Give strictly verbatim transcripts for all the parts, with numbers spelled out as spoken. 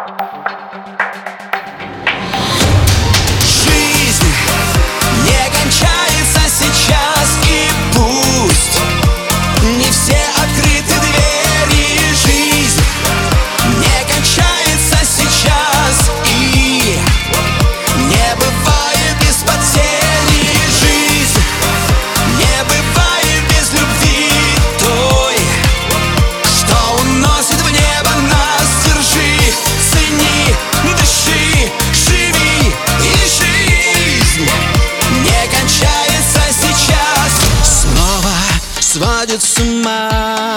Жизнь не кончается сейчас, и пусть не все открыты двери. Жизнь не кончается сейчас, и не бывает без потери. Жизнь не бывает без любви той, что уносит в небо нас. Держи, цени, дыши, живи, и жизнь не кончается сейчас. Снова сводит с ума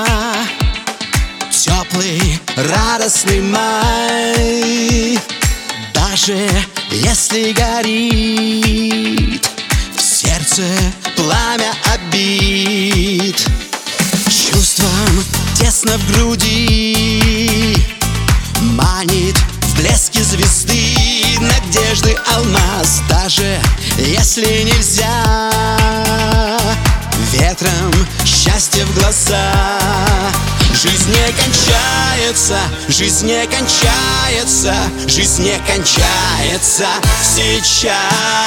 теплый, радостный май. Даже если горит в сердце пламя обид, чувством тесно в груди манит в блеске звезды надежды алмаз. Даже если нельзя ветром счастье в глаза. Жизнь не кончается, жизнь не кончается, жизнь не кончается сейчас.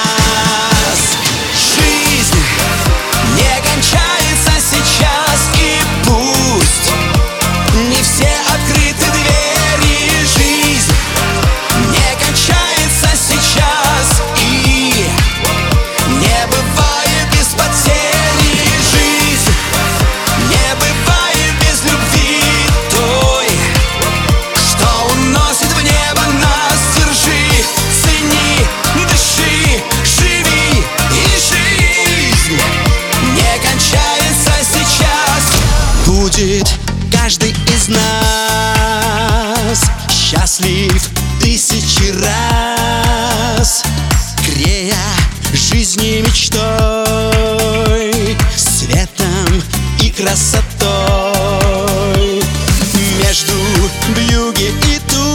Жизнь не кончается сейчас, и пусть не все открыты двери. Жизнь не кончается сейчас, и не бывает без потери. Жизнь не бывает без любви той, что уносит в небо нас. Держи, цени, дыши, живи, и жизнь не кончается сейчас. Будет каждый из нас счастлив тысячи раз, грея жизни мечтой, светом и красотой. Между вьюги и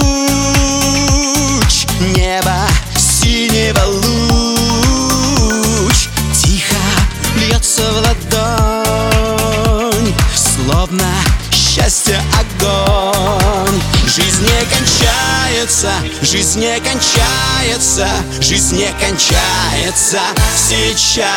туч небо синего луч тихо льется в ладонь, словно счастье огонь. Жизнь не кончается, жизнь не кончается, жизнь не кончается сейчас.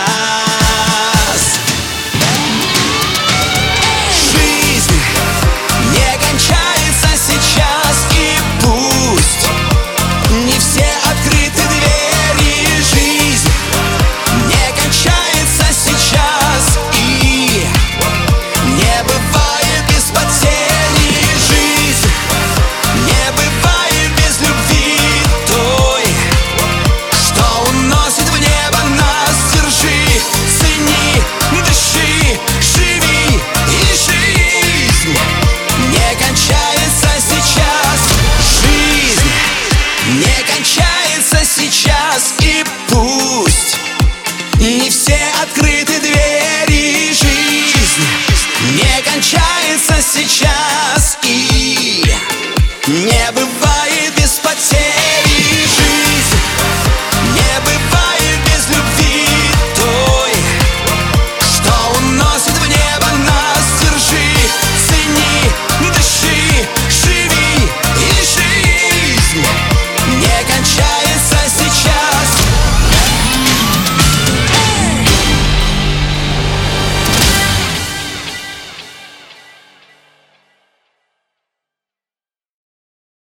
Жизнь не кончается сейчас, и пусть не все открыты двери. Жизнь не кончается сейчас, и не бывает без потери. Жизнь не бывает без любви той, что уносит в небо нас. Держи, цени, дыши, живи, и жизнь не кончается сейчас. Жизнь не кончается сейчас, и пусть не все открыты двери. Жизнь не кончается сейчас, и не бывает